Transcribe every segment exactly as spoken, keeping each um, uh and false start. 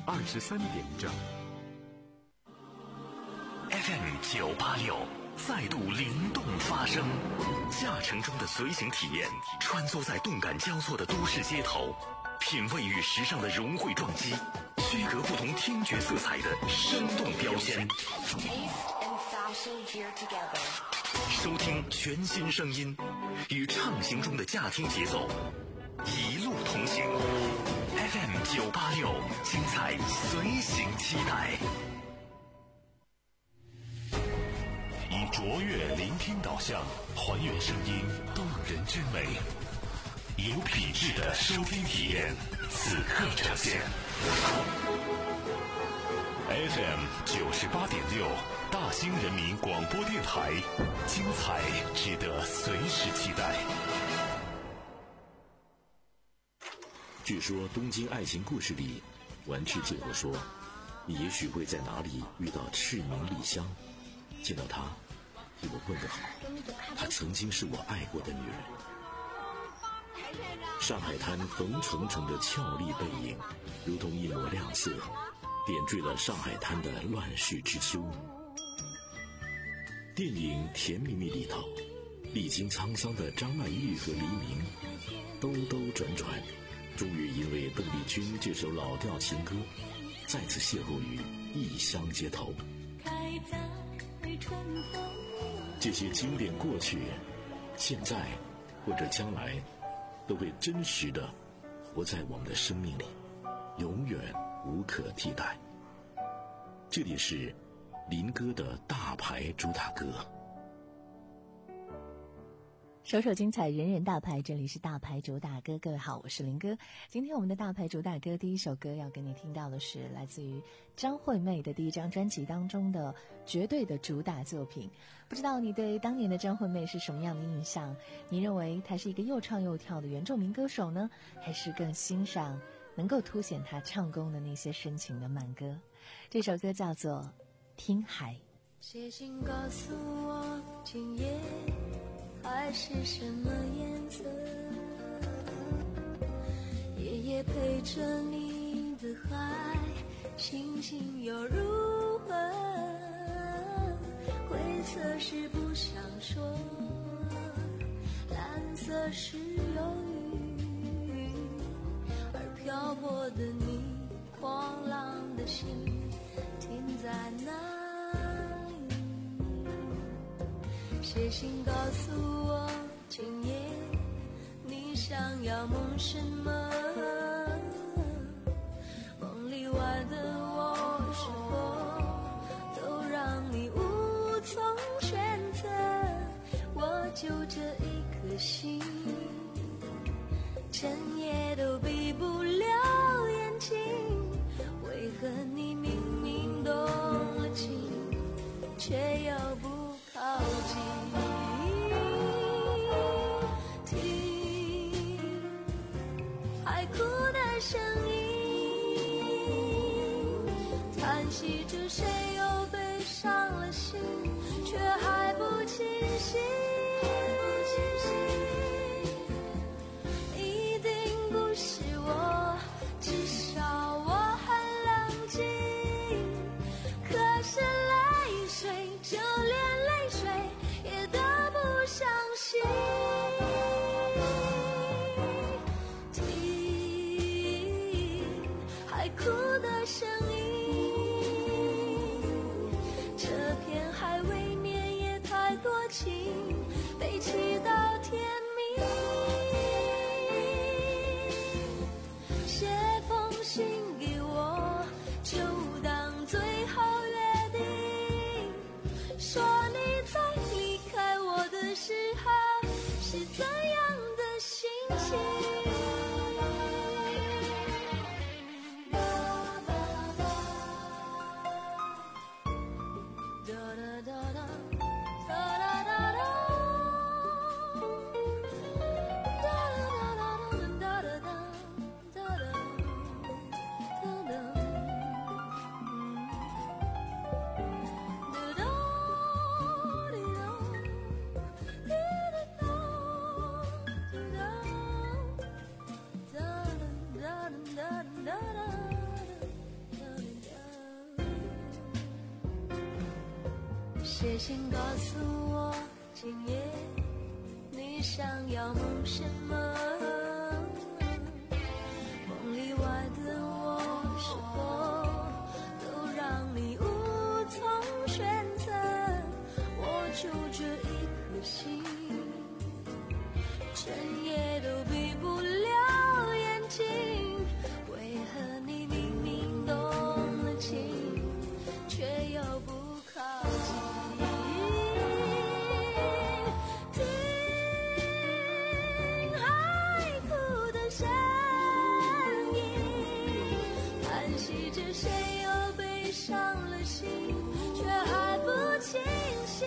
二十三点整。 F M 九八六再度灵动发声，驾乘中的随行体验，穿梭在动感交错的都市街头，品味与时尚的融汇撞击，区隔不同听觉色彩的生动标签。收听全新声音，与畅行中的驾听节奏，一路同行。F M 九八六，精彩随行期待。以卓越聆听导向，还原声音动人之美，有品质的收听体验，此刻呈现。F M 九十八点六，大兴人民广播电台，精彩值得随时期待。 据说《东京爱情故事》里，丸治最后说：“你也许会在哪里遇到赤名莉香，见到她，替我问个好，她曾经是我爱过的女人。”上海滩冯程程的俏丽背影，如同一抹亮色，点缀了上海滩的乱世之秋。电影《甜蜜蜜》里头，历经沧桑的张曼玉和黎明兜兜转转，终于因为邓丽君这首老调情歌，再次邂逅于异乡街头。这些经典过去，现在或者将来，都会真实的活在我们的生命里，永远无可替代。这里是林哥的大牌主打歌。 首首精彩，人人大牌，这里是大牌主打歌。各位好，我是林哥。今天我们的大牌主打歌第一首歌要跟你听到的是来自于张惠妹的第一张专辑当中的绝对的主打作品。不知道你对当年的张惠妹是什么样的印象？你认为她是一个又唱又跳的原住民歌手呢，还是更欣赏能够凸显她唱功的那些深情的慢歌？这首歌叫做听海。 写信告诉我今夜海是什么颜色，夜夜陪着你的海，星星又如何？灰色是不想说，蓝色是忧郁，而漂泊的你，狂浪的心停在哪里？写信告诉我今夜你想要梦什么，梦里外的我是否都让你无从选择？我就这一颗心，整夜都闭不了眼睛，为何你明明动了情，却又不靠近？听海哭的声音，叹息着谁又被伤了心，却还不清醒。一定不是我，至少我很冷静，可是泪水，就连泪水也都不相信。听海哭的声音，这片海未免也太多情，悲泣到天明。写封信给我，就当最后约定，说你在离开我的时候是怎样的心情。哒哒哒哒哒哒哒哒。 写信告诉我，今夜你想要梦什么？梦里外的我，是否都让你无从选择？我就这一颗心，整夜都闭不了眼睛。为何你明明动了情，却又不靠近？伤了心，却还不清醒，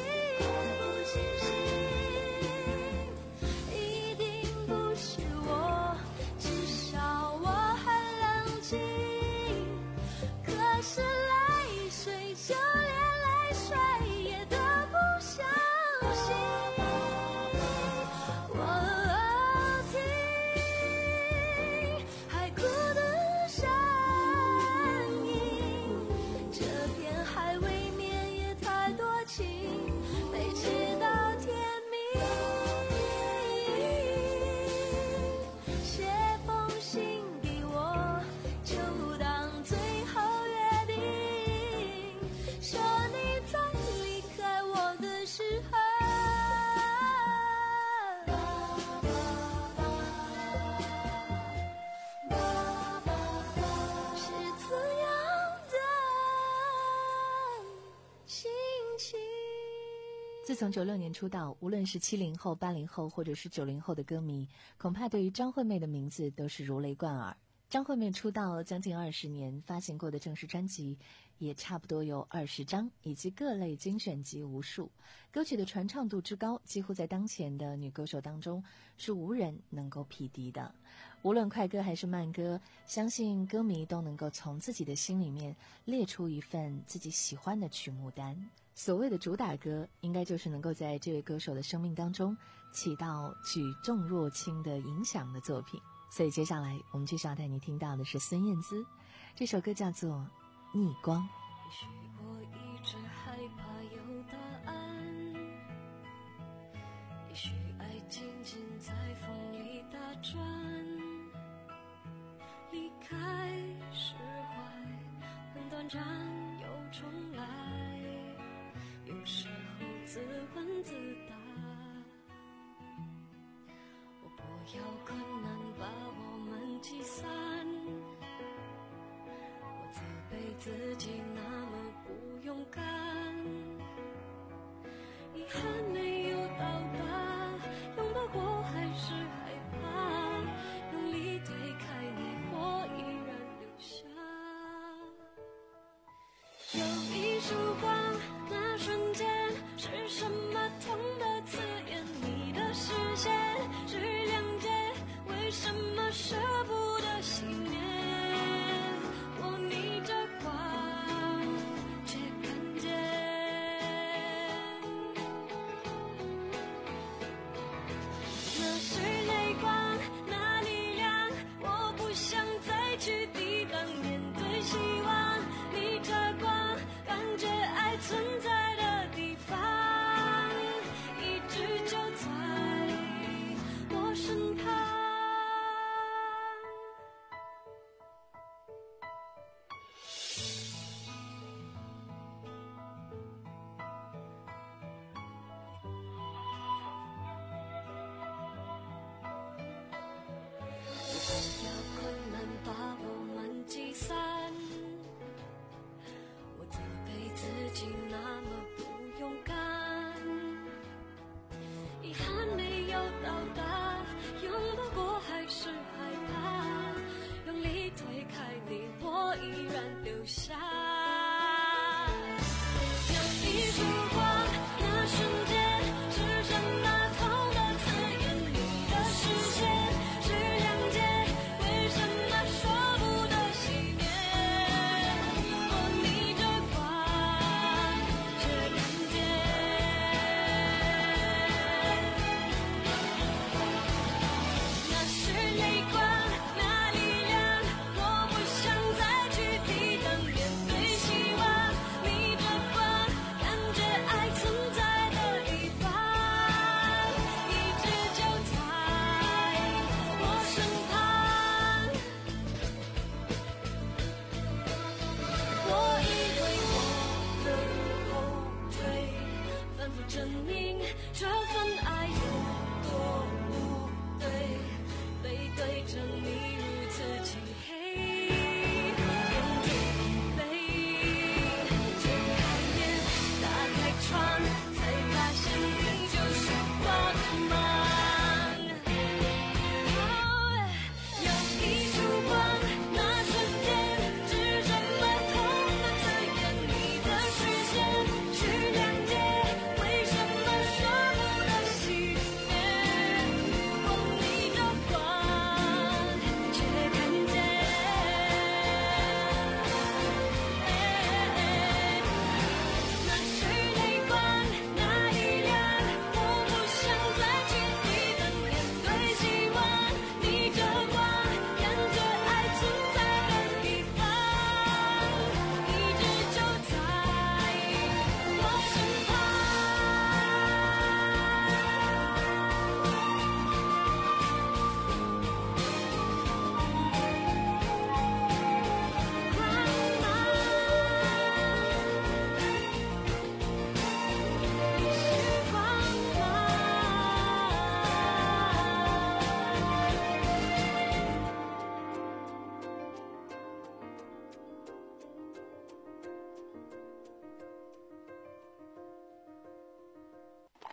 一定不是我，至少我很冷静。可是泪水，就连泪水也都不相信。我听海哭的声音，这片海未免也太多情，没吃到甜蜜。写封信给我，就当最后约定，说你在离开我的时候，是怎样的心情。 自从九六年出道，无论是七零后、八零后或者是九零后的歌迷，恐怕对于张惠妹的名字都是如雷贯耳。张惠妹出道将近二十年，发行过的正式专辑也差不多有二十张，以及各类精选集无数。歌曲的传唱度之高，几乎在当前的女歌手当中是无人能够匹敌的。无论快歌还是慢歌，相信歌迷都能够从自己的心里面列出一份自己喜欢的曲目单。所谓的主打歌，应该就是能够在这位歌手的生命当中起到举重若轻的影响的作品。所以接下来我们继续要带你听到的是孙燕姿，这首歌叫做《逆光》。 也许我一直害怕有答案，也许爱静静在风里打转，离开释怀很短暂又重来，有时候自问自答，我不要困难把我们击散，我责备自己那么不勇敢，遗憾没有到达，拥抱过还是害怕，用力推开你，我依然留下。有一束光，那瞬间是什么痛的刺眼？你的视线是谅解，为什么舍不得熄灭？我逆着光却看见，那是泪光，那力量，我不想再去抵挡，面对希望，逆着光，感觉爱存在的地方，一直就在我身旁。不要困难把我们击散，我责备自己那么不勇敢，遗憾没有到达，拥抱过还是害怕，用力推开你，我依然留下。有一束光，那瞬间是什么痛的刺眼？你的视线是谅解，为什么说不得熄灭？我逆着光却看见，那是泪光，那力量，我不想再去抵挡，面对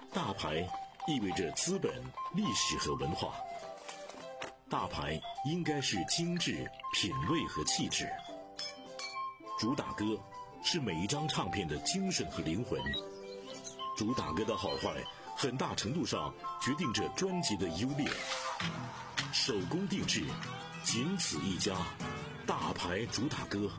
大牌意味着资本、历史和文化。大牌应该是精致、品味和气质。主打歌是每一张唱片的精神和灵魂。主打歌的好坏，很大程度上决定着专辑的优劣。手工定制，仅此一家，大牌主打歌。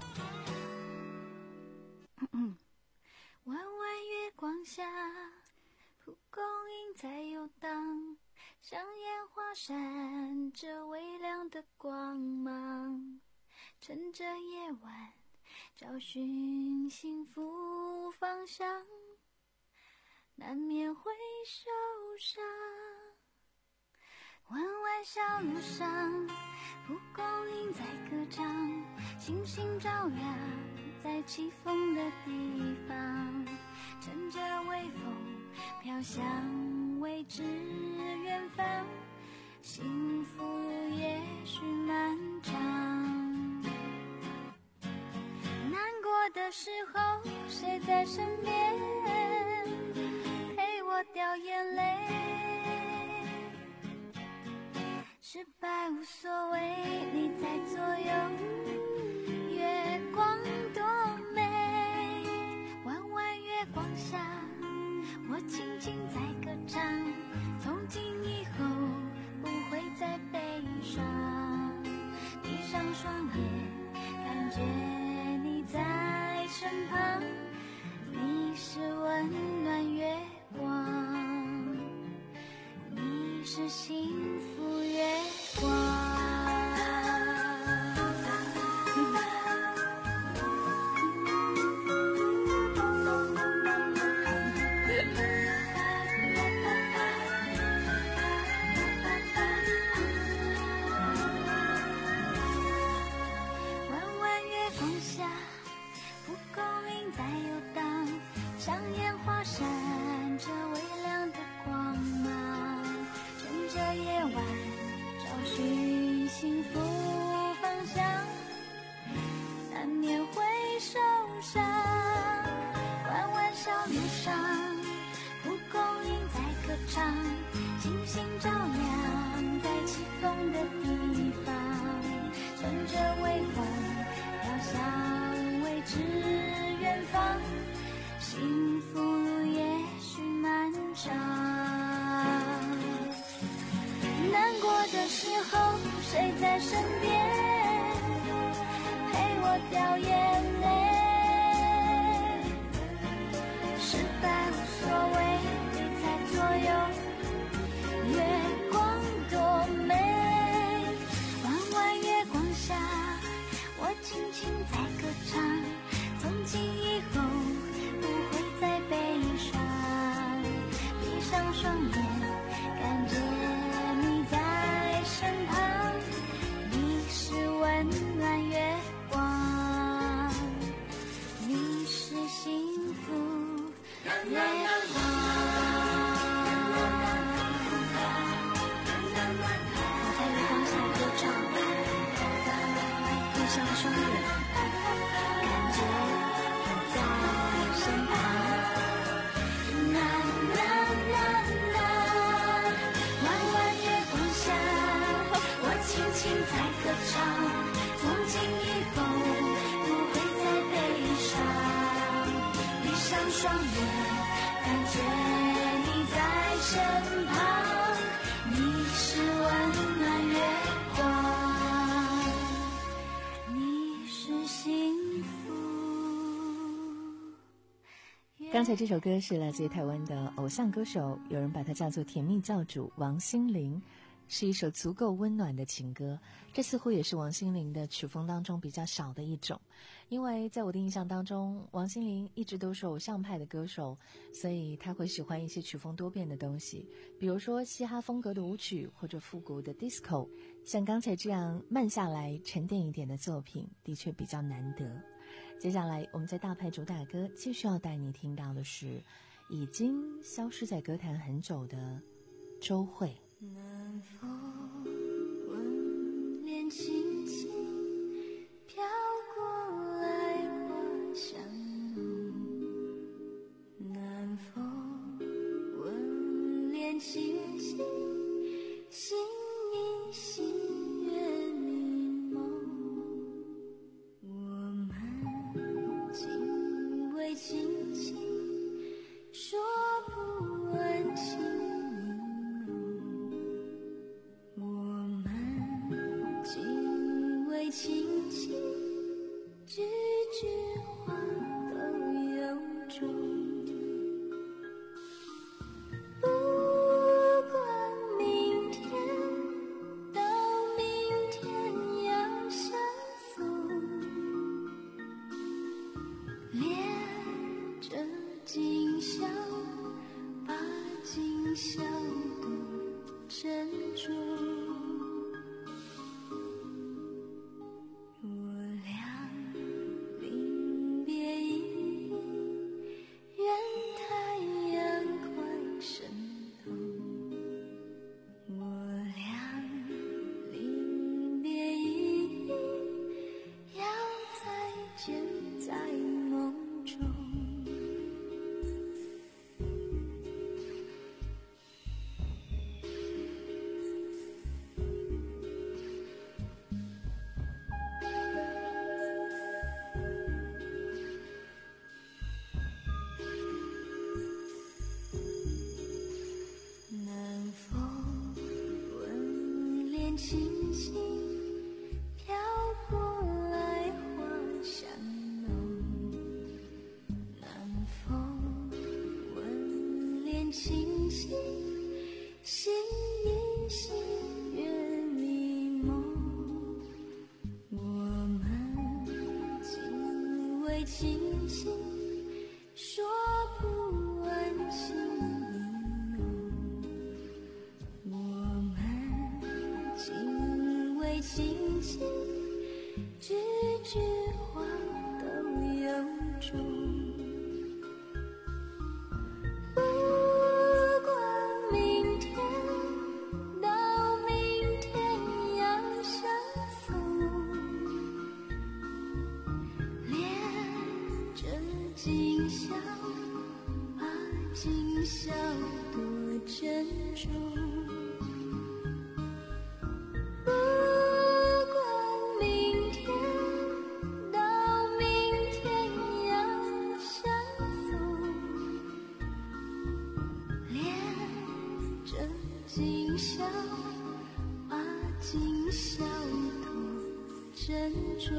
弯弯月光下，蒲公英在游荡，像烟花闪着微亮的光芒，趁着夜晚找寻幸福方向，难免会受伤。弯弯小路上，蒲公英在歌唱，星星照亮在起风的地方，趁着微风飘向未知远方，幸福也许漫长。难过的时候，谁在身边陪我掉眼泪？失败无所谓，你在左右，月光多美。弯弯月光下，我轻轻在歌唱，从今以后不会再悲伤。闭上双眼，感觉你在身旁，你是温暖月光，你是幸福月光。弯弯月光下，蒲公英在游荡，像烟花闪着微亮的光芒，趁着夜晚找寻幸福方向，难免会受伤。弯弯小路上，蒲公英在歌唱，星星照亮在起风的地方，趁着微风飘向未知远方，幸福路也许漫长。难过的时候，谁在身边陪我掉眼泪？失败无所谓，你在左右，月光多美。弯弯月光下，我轻轻在歌唱，从今以后不会再悲伤。闭上双眼，感觉你在身旁，你是温暖月光，你是幸福月光。我在月光下歌唱，闭上双眼，感觉你在身旁。啦啦啦啦，弯弯月光下，我轻轻在歌唱，从今以后不会再悲伤。闭上双眼，感觉你在身旁，你是温暖月光，你是幸福。 刚才这首歌是来自于台湾的偶像歌手，有人把它叫做甜蜜教主王心凌，是一首足够温暖的情歌。这似乎也是王心凌的曲风当中比较少的一种，因为在我的印象当中，王心凌一直都是偶像派的歌手，所以她会喜欢一些曲风多变的东西，比如说嘻哈风格的舞曲，或者复古的 disco。 像刚才这样慢下来沉淀一点的作品的确比较难得。接下来我们在大牌主打歌继续要带你听到的是已经消失在歌坛很久的周蕙。 南风吻脸轻轻飘过来，花香浓。南风吻句话都有种。不管明天到明天要相送，恋着今宵，把今宵多珍重。星星飘过来，花香浓。南风吻脸轻轻，心依稀月迷蒙。我们紧偎亲亲，说不完情意浓。我们紧偎亲亲，句句话都有种。不管明天到明天要相送，恋着今宵，把今宵多珍重。今宵，把今宵多珍重。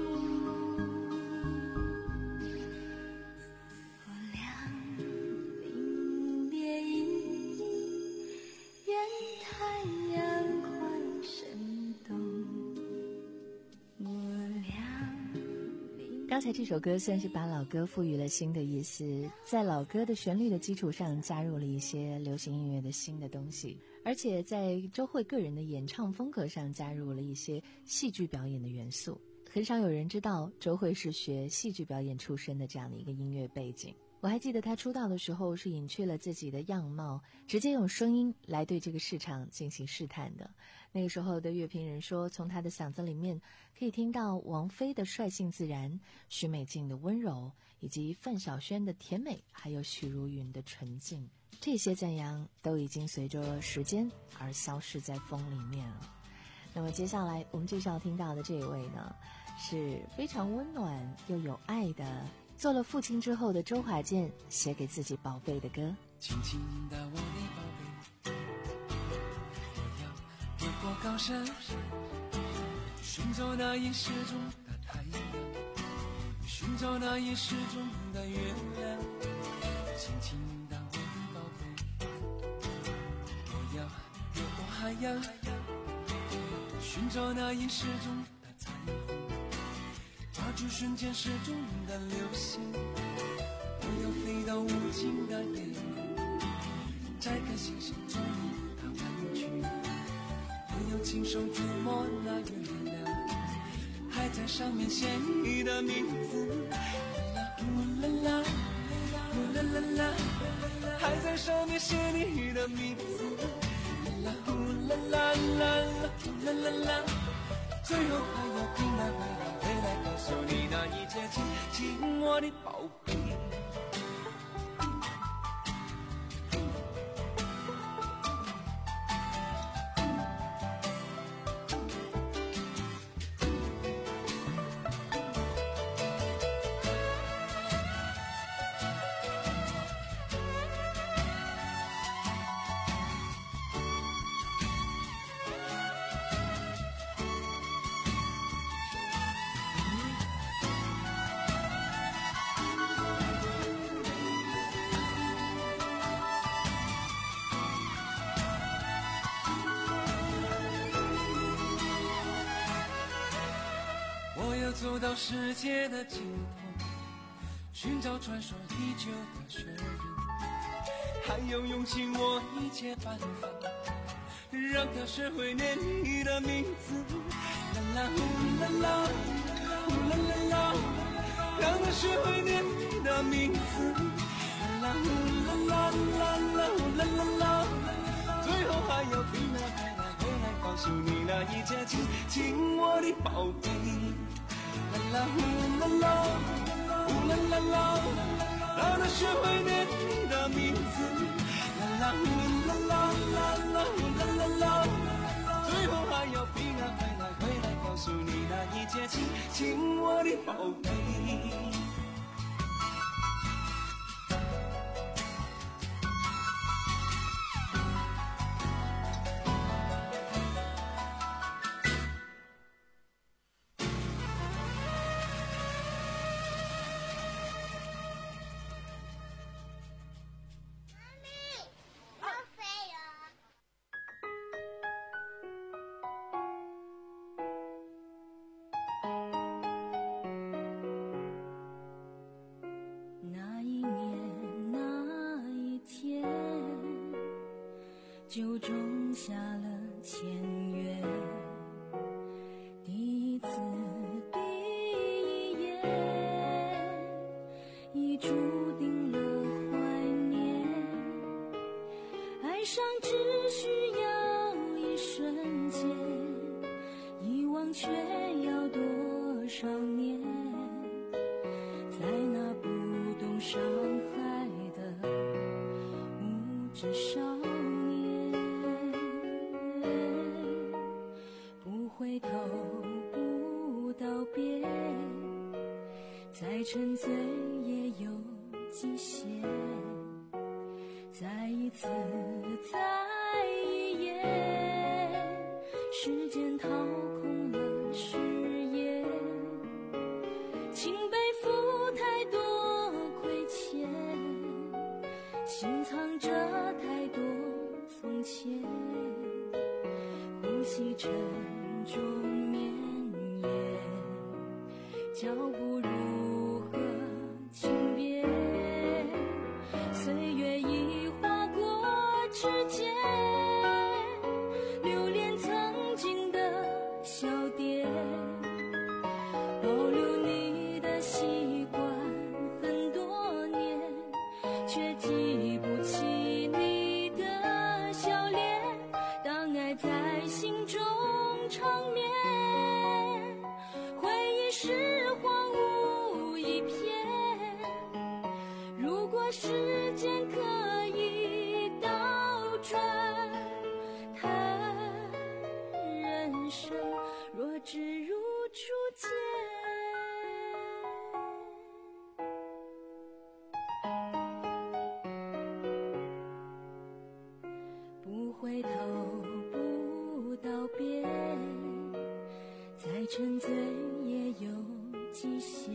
我俩临别依依，愿太阳快升东。我俩刚才这首歌算是把老歌赋予了新的意思，在老歌的旋律的基础上加入了一些流行音乐的新的东西，而且在周蕙个人的演唱风格上加入了一些戏剧表演的元素。很少有人知道周蕙是学戏剧表演出身的这样的一个音乐背景。我还记得她出道的时候是隐去了自己的样貌，直接用声音来对这个市场进行试探的。那个时候的乐评人说，从她的嗓子里面可以听到王菲的率性自然，许美静的温柔，以及范晓萱的甜美，还有许茹芸的纯净。这些赞扬都已经随着时间而消逝在风里面了。那么接下来我们介绍听到的这一位呢，是非常温暖又有爱的，做了父亲之后的周华健写给自己宝贝的歌。 轻轻的我的宝贝，我要越过高山，寻找那已失踪的太阳，寻找那已失踪的月亮。轻轻的我的宝贝，我要越过海洋，寻找那已失踪的彩虹，抓住瞬间失踪的流星。我要飞到无尽的夜空，摘开星星中的玩具。我要亲手触摸那月亮，还在上面写你的名字。啦啦啦啦啦啦啦，还在上面写你的名字。啦啦啦啦啦啦啦，最后还要平安回来，回来告诉你那一切，亲亲我的宝贝。 走到世界的尽头，寻找传说已久的雪人，还有勇气我一切办法，让它学会念你的名字。啦啦呼啦啦呼啦啦啦，让它学会念你的名字。啦啦呼啦啦啦啦呼啦啦啦，最后还要平安回来回来告诉你那一切，亲亲我的宝贝。啦啦呼啦啦呼啦啦啦，让它学会念你的名字。啦啦呼啦啦啦啦呼啦啦啦，最后还要平安回来回来告诉你那一切，亲亲我的宝贝。 就种下了签约，第一次第一页已注定了怀念，爱上只需要一瞬间，遗忘却要多少年，在那不懂伤害的无知少回头不道别，再沉醉也有极限，再一次再一夜，时间掏空了誓言，请背负太多亏欠，心藏着太多从前，呼吸沉重绵延，脚步如何轻便，岁月已划过指尖，留恋曾经的笑点，保留你的习惯很多年，却记不起你的笑脸，当爱在心中长眠，回忆是荒芜一片，如果时间可以倒转，谈人生若只如初见。不回头不道别，再沉醉也有极限，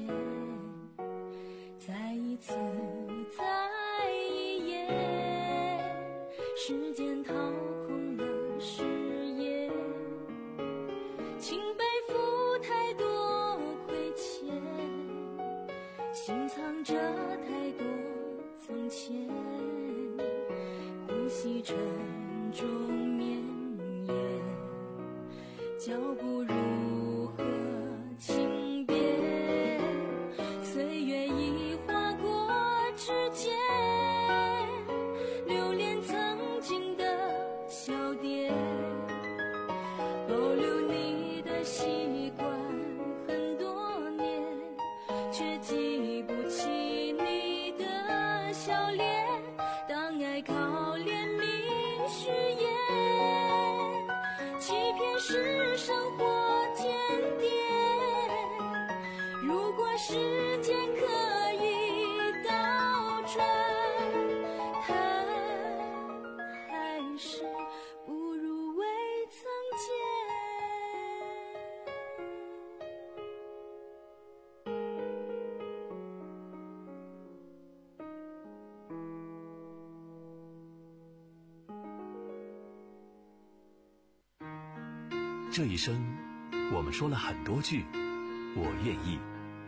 再一次再一夜，时间掏空了誓言，请背负太多亏欠，心藏着太多从前，呼吸沉重绵延，脚步如何轻便，岁月已划过指尖，留恋曾经的笑点，保留你的习惯很多年，却记不起你的笑脸，当爱靠连理誓言，欺骗是生活检点，如果时间可以倒转，谈还是不如未曾见。 这一生，我们说了很多句我愿意。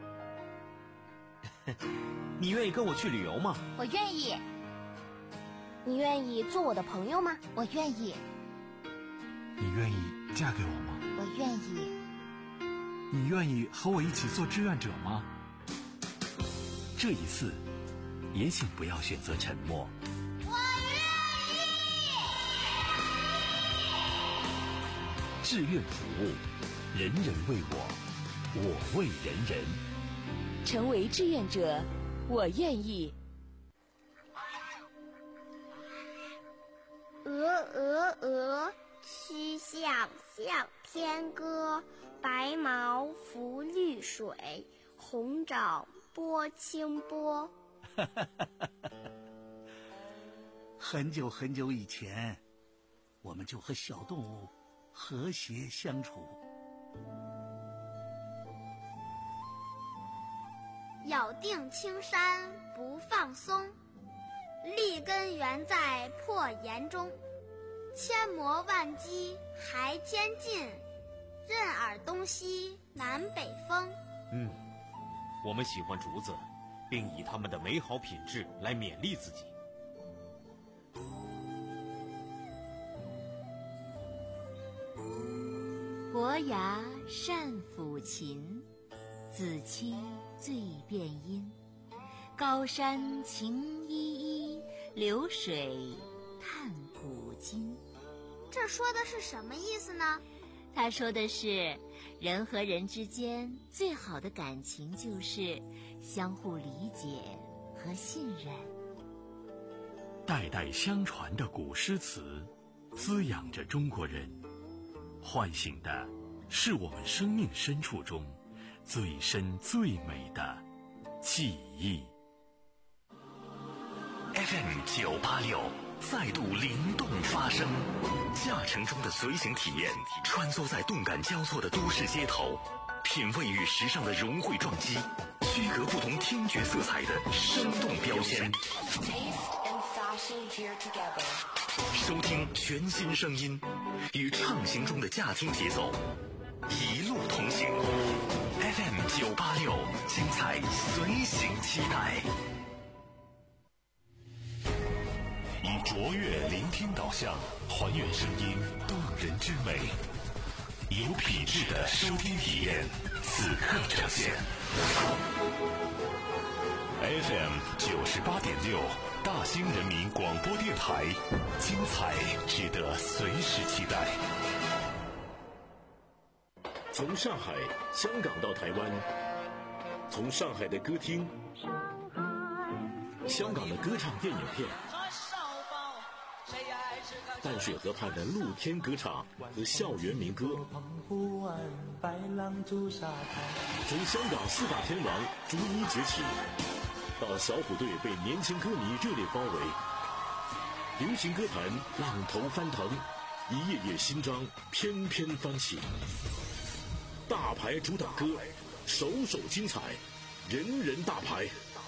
你愿意跟我去旅游吗？ 我愿意。你愿意做我的朋友吗？我愿意。 你愿意嫁给我吗？ 我愿意。 你愿意和我一起做志愿者吗？ 这一次，也请不要选择沉默。 我愿意。 志愿服务，人人为我，我为人人。 成为志愿者，我愿意。 鹅鹅鹅，曲项向天歌。白毛浮绿水，红掌拨清波。 很久很久以前，我们就和小动物和谐相处。 咬定青山不放松，立根原在破岩中。千磨万击还坚劲，任尔东西南北风。 嗯，我们喜欢竹子，并以它们的美好品质来勉励自己。 伯牙善抚琴，子期最辨音。高山晴依依，流水探古今。 这说的是什么意思呢？ 他说的是，人和人之间最好的感情就是相互理解和信任。 代代相传的古诗词，滋养着中国人，唤醒的是我们生命深处中最深最美的记忆。F M 九八六再度灵动发声，驾乘中的随行体验，穿梭在动感交错的都市街头，品味与时尚的融汇撞击，区隔不同听觉色彩的生动标签。收听全新声音，与畅行中的驾听节奏，一路同行。F M 九八六，精彩随行期待。以卓越聆听导向，还原声音动人之美，有品质的收听体验，此刻呈现。F M 九十八点六，大兴人民广播电台，精彩值得随时期待。 从上海、香港到台湾，从上海的歌厅、香港的歌唱电影片，淡水河畔的露天歌唱和校园民歌，从香港四大天王逐一崛起，到小虎队被年轻歌迷热烈包围，流行歌坛浪头翻腾，一页页新章翩翩翻起。大牌主打歌，首首精彩，人人大牌。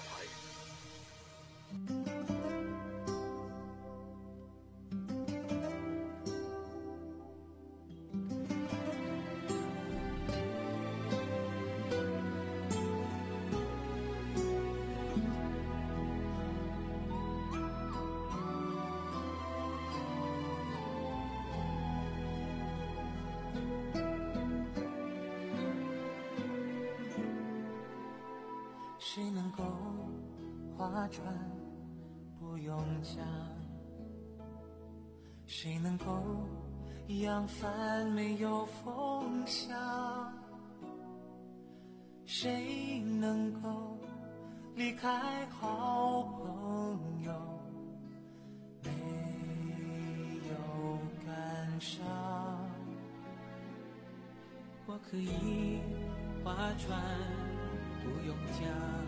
谁能够划船不用桨？谁能够扬帆没有风向？谁能够离开好朋友没有感伤？我可以划船不用桨，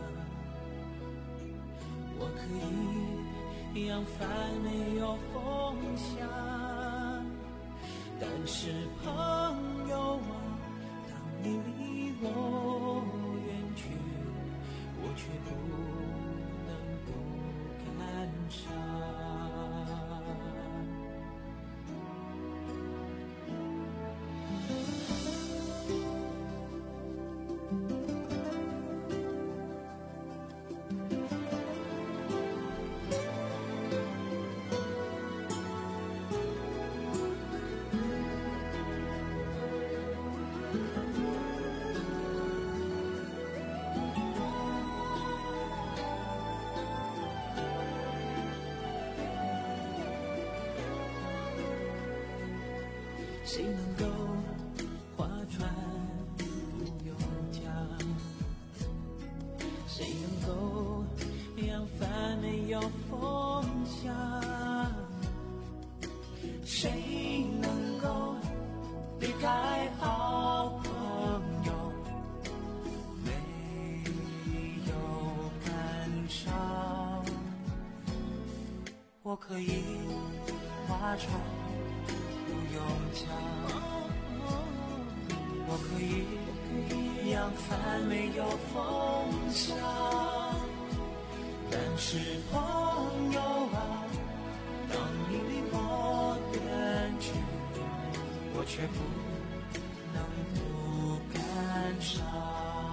我可以扬帆没有风向，但是朋友啊，当你离我远去，我却不能不感伤。 谁能够划船不用桨？谁能够扬帆没有风向？谁能够离开好朋友没有感伤？我可以划船不用桨，我可以扬帆没有风向，但是朋友啊，当你离我远去，我却不能不感伤。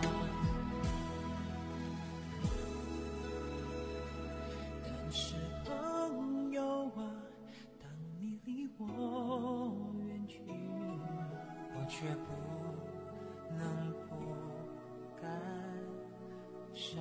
但是朋友啊，当你离我远去，我却不能不感伤。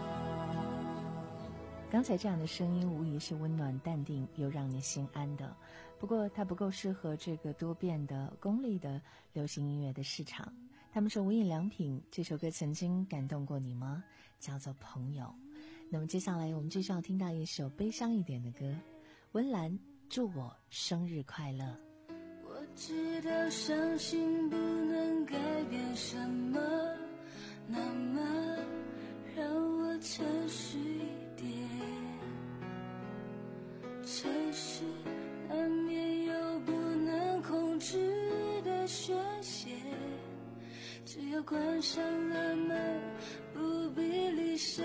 刚才这样的声音无疑是温暖淡定又让你心安的，不过它不够适合这个多变的功利的流行音乐的市场。他们说无印良品这首歌曾经感动过你吗？叫做朋友。那么接下来我们继续要听到一首悲伤一点的歌，温岚祝我生日快乐。 我知道伤心不能改变什么，那么让我诚实一点。城市难免有不能控制的宣泄，只要关上了门，不必理谁。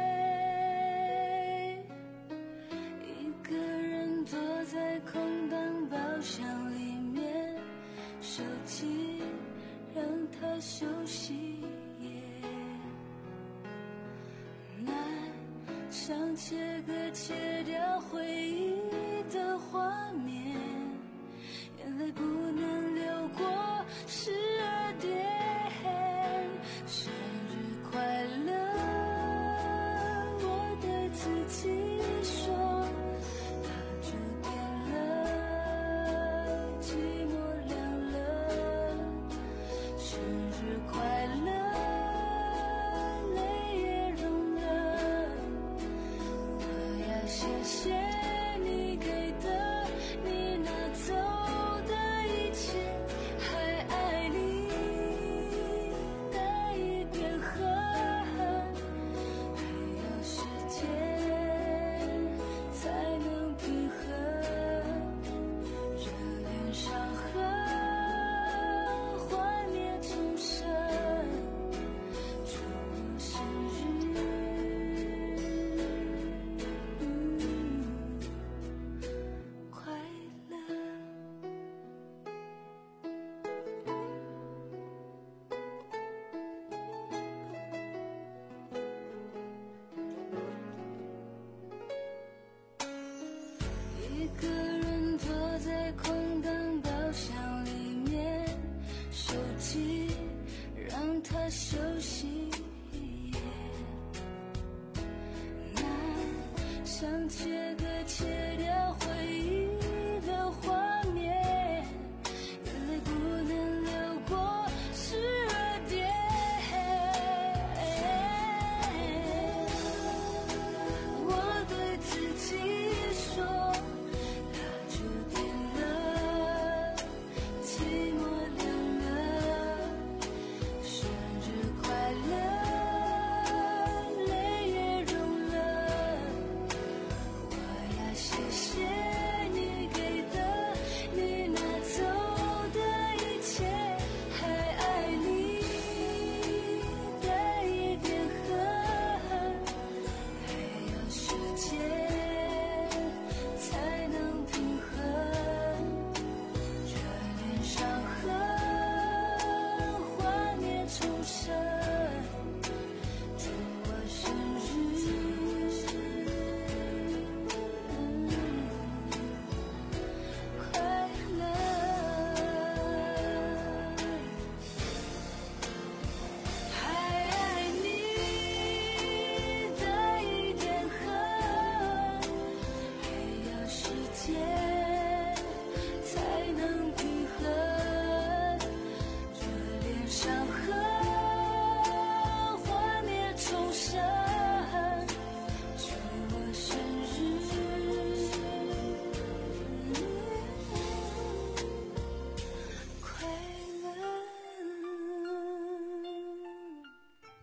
一个人坐在空荡包厢里面，手机让它休息也难，想切割切掉回忆的画面，眼泪不能流过十二点。生日快乐，我对自己说，它注定了寂寞凉了。生日快乐，泪也融了。我要谢谢你给的，你拿走的一切，还爱你带一点恨，没有时间才能平衡这点伤痕，幻灭重生。祝我生日快乐。一个人坐在空荡包厢里面，手机让它休息也难，想切割切掉回忆的画面，眼泪不能流过十二点。我对自己说，它注定了寂寞凉了。生日快乐，泪也融了。我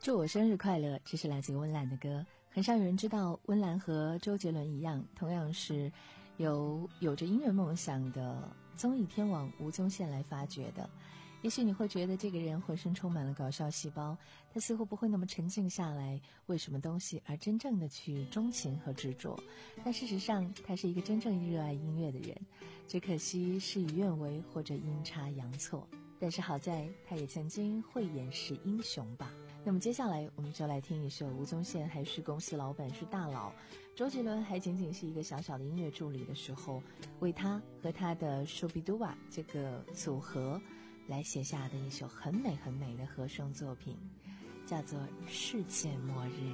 祝我生日快乐，这是来自于温岚的歌。很少有人知道，温岚和周杰伦一样，同样是由有着音乐梦想的综艺天王吴宗宪来发掘的。也许你会觉得这个人浑身充满了搞笑细胞，他似乎不会那么沉静下来，为什么东西而真正的去钟情和执着。但事实上，他是一个真正热爱音乐的人，只可惜事与愿违或者阴差阳错。但是好在他也曾经慧眼识英雄吧。那么接下来我们就来听一首吴宗宪还是公司老板是大佬，周杰伦还仅仅是一个小小的音乐助理的时候，为他和他的 Shubiduwa 这个组合来写下的一首很美很美的和声作品，叫做《世界末日》。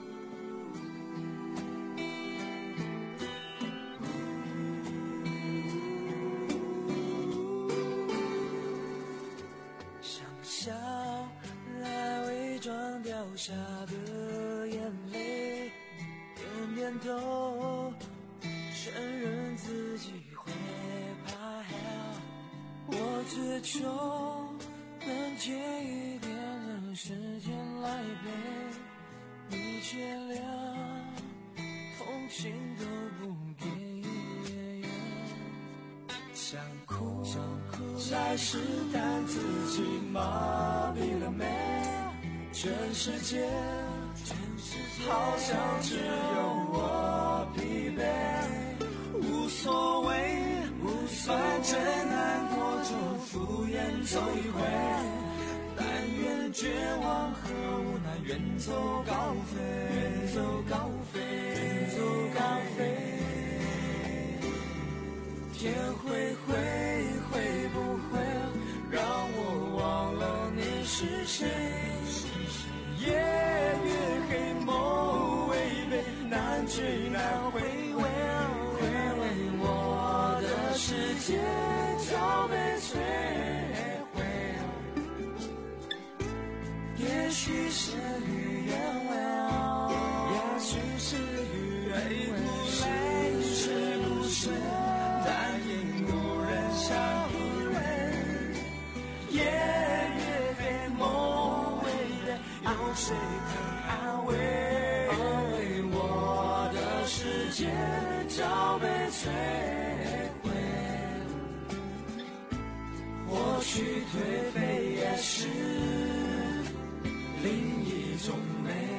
笑来伪装掉下的眼泪，点点头，承认自己会怕。我只求能借一点的时间来陪你见谅，同情都不给，想哭想哭来试探自己麻痹了没，全世界全世界好像只有我疲惫，无所谓无所谓，反正难过就敷衍走一回，但愿绝望和无奈远走高飞，远走高飞，远走高飞，天会灰会不会让我忘了你是谁，夜越黑梦微微难追难回味，回味我的世界早被摧毁，也许是与愿违，也许是与愿违，是不是但因无人相依偎，夜越黑梦微微有谁肯安慰，安慰我的世界早被摧毁，或许颓废也是另一种美。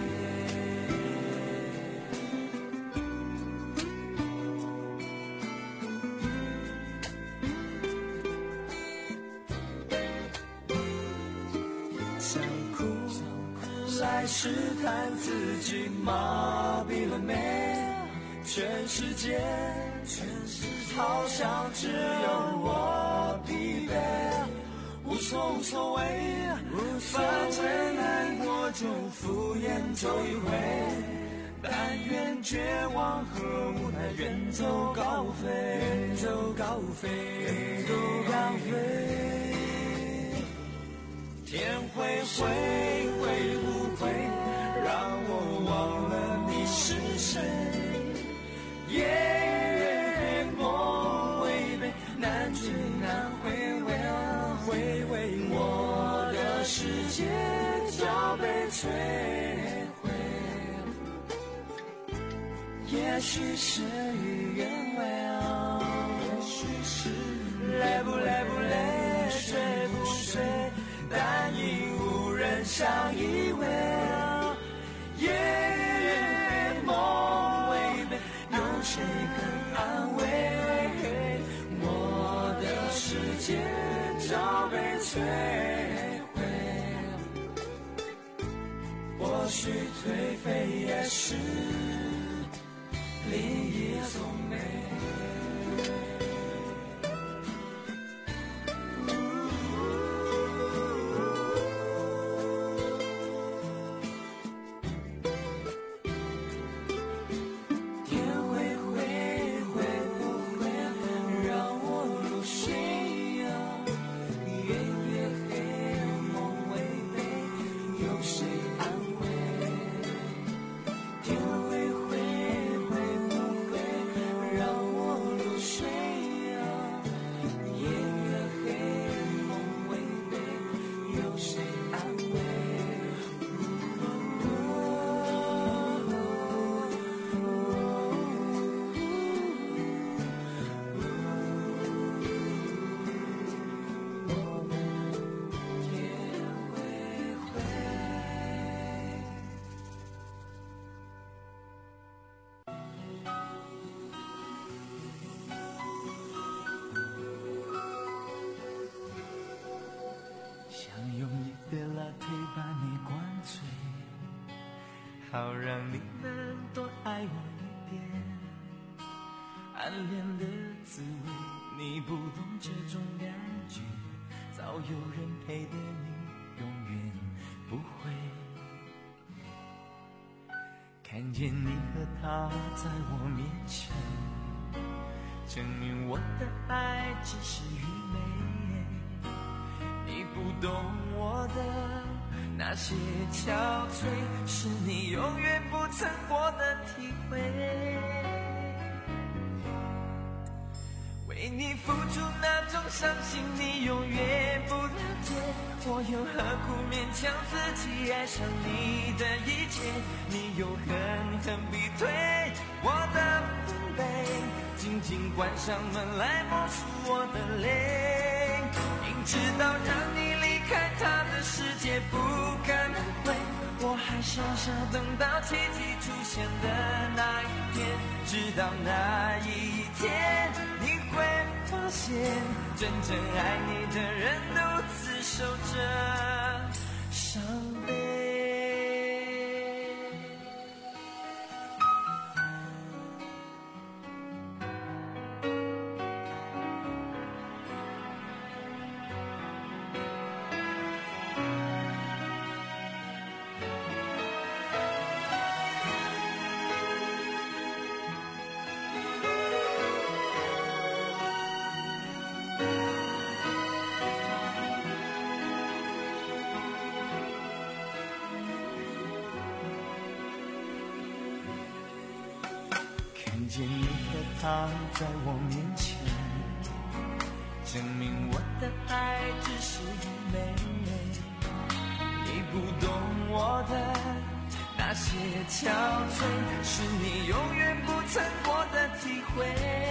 想哭来试探自己麻痹了没，全世界全世界好像只有我疲惫，无所无所谓，反正难过就敷衍走一回，但愿绝望和无奈远走高飞，远走高飞，远走高飞，天会灰会不会让我忘了你是谁，夜越梦微微难追难回味，回味我的世界早被摧毁，也许是与愿违，也许是累不累不累，睡不睡，但因无人相依偎，夜越梦微微有谁肯安慰，我的世界早被摧毁，或许颓废也是另一种美。 让你能多爱我一点。暗恋的滋味你不懂这种感觉，早有人陪的你永远不会看见你和他在我面前，证明我的爱只是愚昧。你不懂我的那些憔悴，是你永远不曾过的体会。为你付出那种伤心你永远不了解，我又何苦勉强自己爱上你的一切。你又狠狠逼退我的防备，紧紧关上门来默数我的泪。明知道让你离开他的世界不可能会，我还傻傻等到奇迹出现的那一天。直到那一天你会发现，真正爱你的人独自守着伤悲。看见你和他在我面前，证明我的爱只是愚昧。你不懂我的那些憔悴，是你永远不曾过的体会。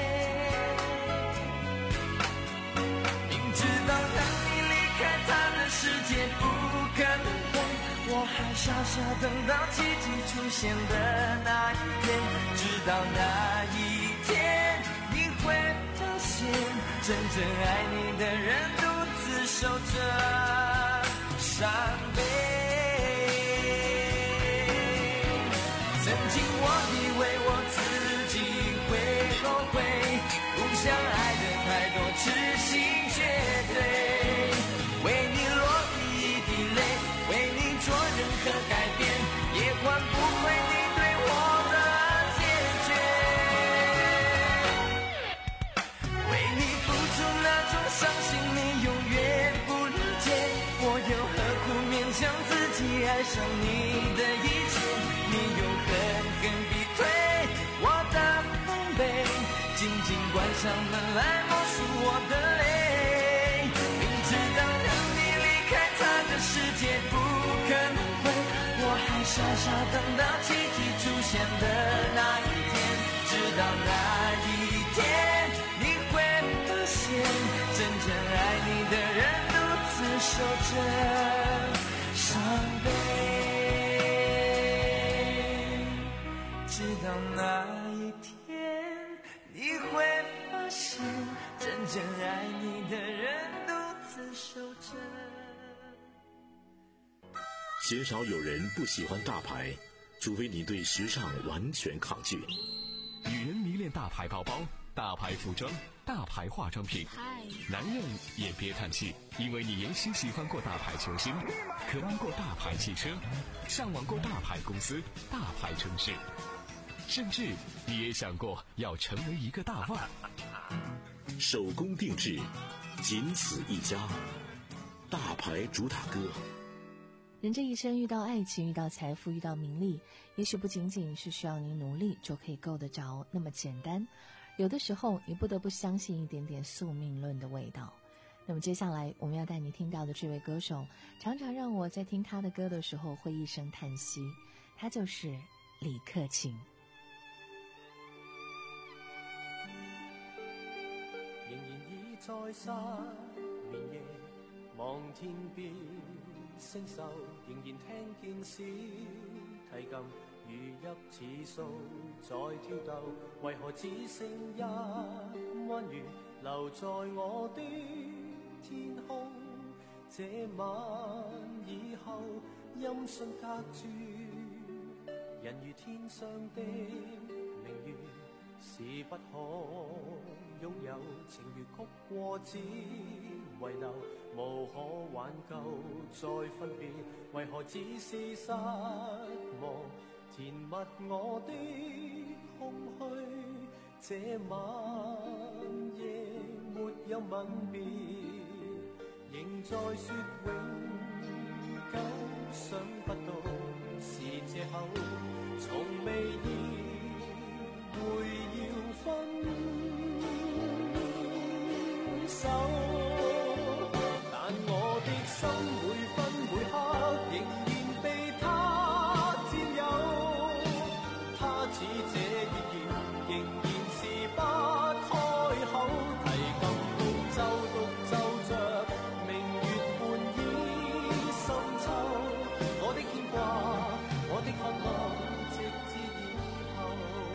明知道让你离开他的世界不可能会，我还傻傻等到奇迹出现的那一天。直到那一天你会发现，真正爱你的人独自守着伤悲。曾经我以为我自己会后悔，不想爱的太多，痴心绝对，为你落第一滴泪，为你做任何改变，也换不回你对我的坚决。为你付出那种伤心你永远不了解，我又何苦勉强自己爱上你的一切。你又狠狠逼退我的防备，紧紧关上门来默数我的泪。明知道让你离开他的世界不可能会，我还傻傻等到奇迹出现的那一天。直到那一天你会发现，真正爱你的人独自守着伤悲。直到那一天你会发现，真正爱你的人独自守着。 鲜少有人不喜欢大牌，除非你对时尚完全抗拒。 女人迷恋大牌包包、大牌服装、大牌化妆品，男人也别叹气，因为你也许喜欢过大牌球星，渴望过大牌汽车，向往过大牌公司、大牌城市，甚至你也想过要成为一个大腕。 手工定制，仅此一家，大牌主打歌。 人这一生遇到爱情，遇到财富，遇到名利，也许不仅仅是需要你努力就可以够得着那么简单，有的时候你不得不相信一点点宿命论的味道。那么接下来我们要带你听到的这位歌手，常常让我在听他的歌的时候会一声叹息，他就是李克勤。 仍然已在失眠夜望天邊星宿，仍然聽見小提琴如泣似訴在跳逗，為何只剩一彎月留在我的天空？這晚以後音訊隔絕， 人如天上的明月，是不可擁有，情如曲過只遺留，無可挽救再分別，為何只是失望？填密我的空虛，這晚夜沒有吻別，仍在說永久，想不到是藉口，從未意會要分手，但我的心每分每刻仍然被他佔有，他似這月兒仍然是不開口，提琴獨奏獨奏着明月半倚深秋，我的牽掛我的渴望直至以後。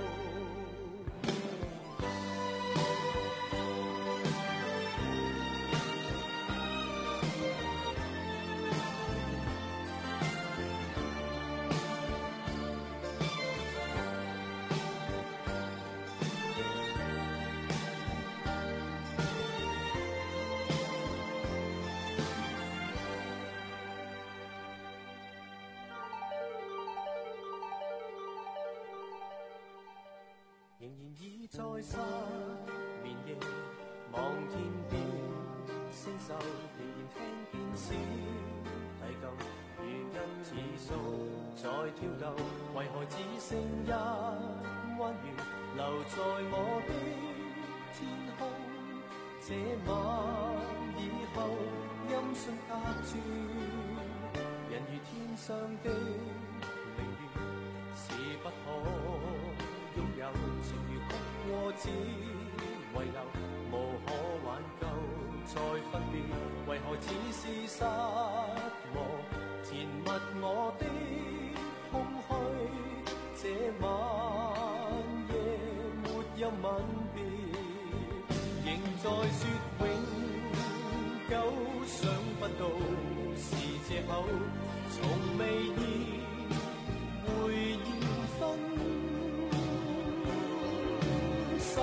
仍然倚在失眠夜，望天邊星宿，仍然聽見小提琴如一指數在跳動，為何只剩一彎月留在我的天空？這晚以後音訊隔絕，人如天上的明月是不可擁有，情如曲過只遺留，無可挽救再分別，為何只是失望？填密我的空虛，這晚夜沒有吻別，仍在說永久，想不到是藉口，從未意會要分手，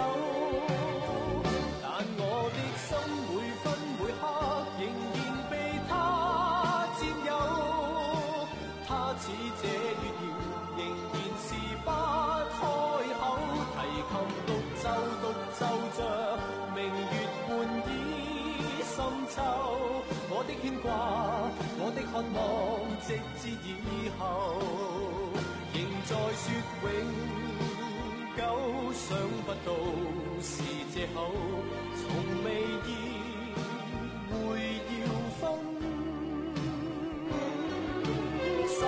但我的心每分每刻仍然被他佔有，他似這月兒仍然是不開口，提琴獨奏獨奏着明月半倚深秋，我的牽掛我的渴望直至以後，仍在說永久，想不到是藉口，從未意會要分手，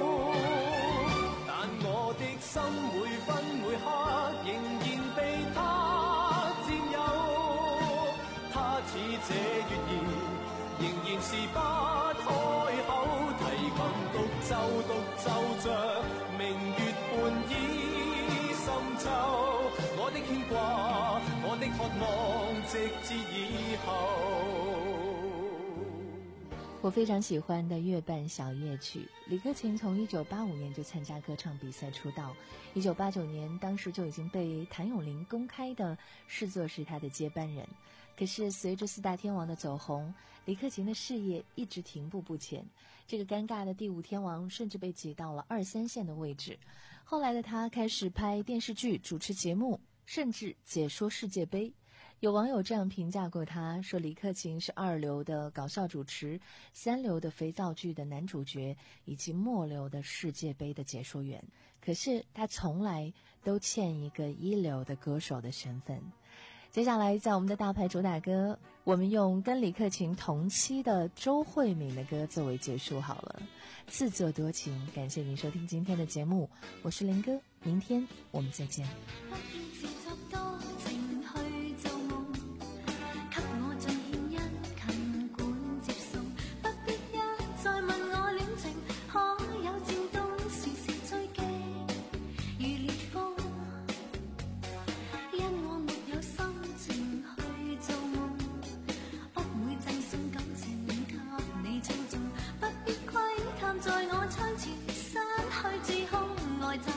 但我的心每分每刻仍然被他佔有，他似這月兒仍然是不開口，提琴獨奏獨奏着明月半倚深秋，我的牽掛我的渴望直至以後。 我非常喜欢的《月半小夜曲》，李克勤从一九八五年就参加歌唱比赛出道，一九八九年当时就已经被谭咏麟公开的视作是他的接班人。可是随着四大天王的走红，李克勤的事业一直停步不前，这个尴尬的第五天王甚至被挤到了二三线的位置。后来的他开始拍电视剧、主持节目，甚至解说世界杯。有网友这样评价过他，说李克勤是二流的搞笑主持，三流的肥皂剧的男主角，以及末流的世界杯的解说员。可是他从来都欠一个一流的歌手的身份。接下来在我们的大牌主打歌，我们用跟李克勤同期的周慧敏的歌作为结束好了。自作多情，感谢您收听今天的节目，我是林哥，明天我们再见。 在我窗前，失去自控，呆站。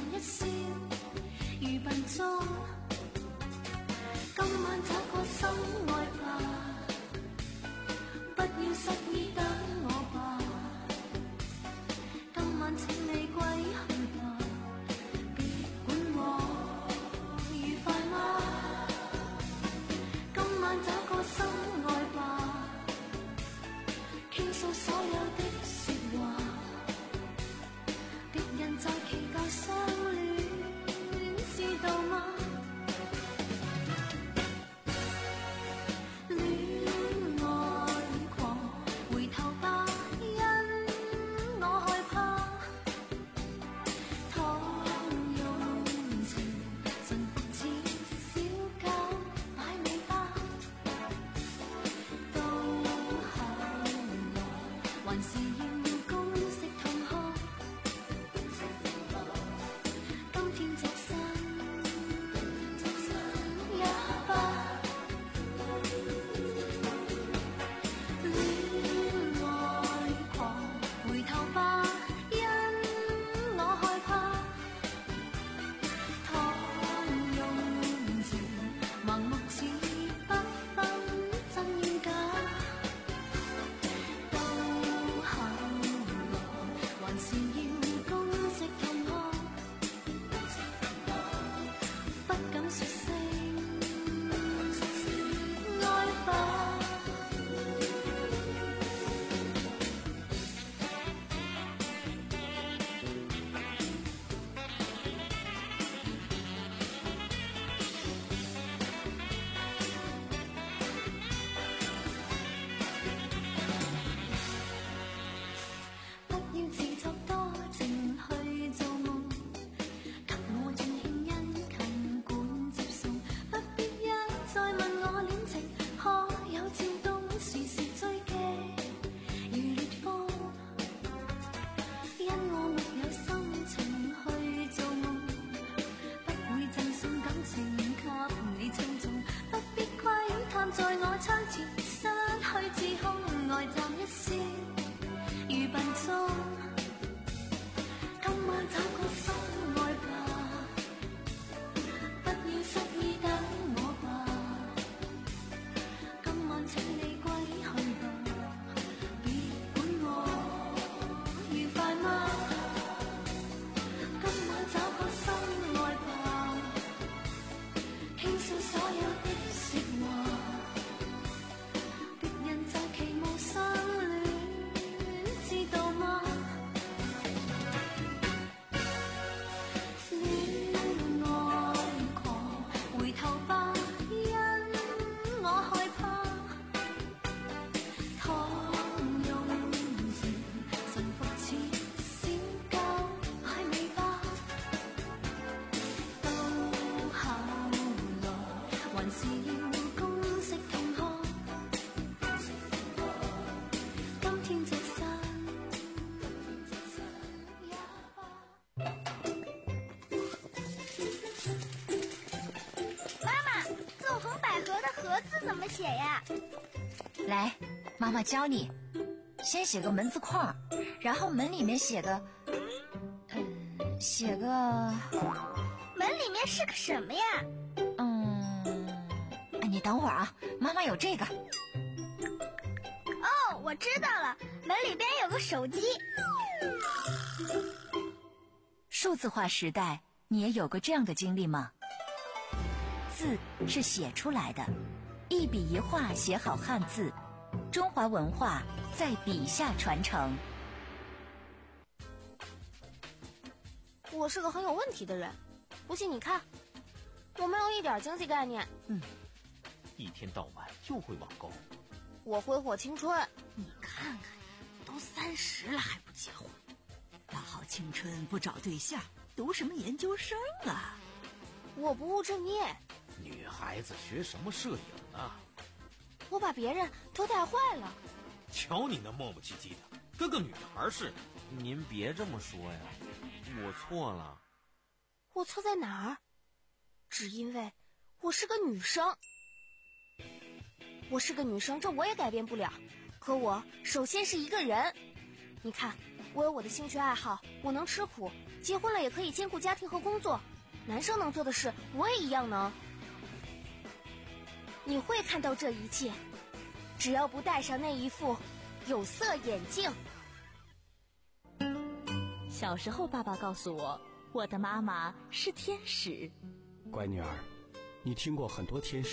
字怎么写呀？ 来，妈妈教你。先写个门字框，然后门里面写个，嗯，写个。 门里面是个什么呀？ 嗯，你等会儿啊，妈妈有这个。 哦，我知道了，门里边有个手机。 数字化时代，你也有过这样的经历吗？字是写出来的，一笔一画写好汉字，中华文化在笔下传承。 我是个很有问题的人，不信你看，我没有一点经济概念。 嗯，一天到晚就会网购。 我挥霍青春。 你看看，都三十了还不结婚，大好青春不找对象，读什么研究生啊？ 我不务正业。 女孩子学什么摄影呢？ 我把别人都带坏了。 瞧你那磨磨唧唧的，跟个女孩似的。 您别这么说呀，我错了。 我错在哪儿？只因为我是个女生。我是个女生，这我也改变不了。可我首先是一个人。你看，我有我的兴趣爱好，我能吃苦，结婚了也可以兼顾家庭和工作。男生能做的事，我也一样能。你会看到这一切，只要不戴上那一副有色眼镜。 小时候，爸爸告诉我，我的妈妈是天使。 乖女儿，你听过很多天使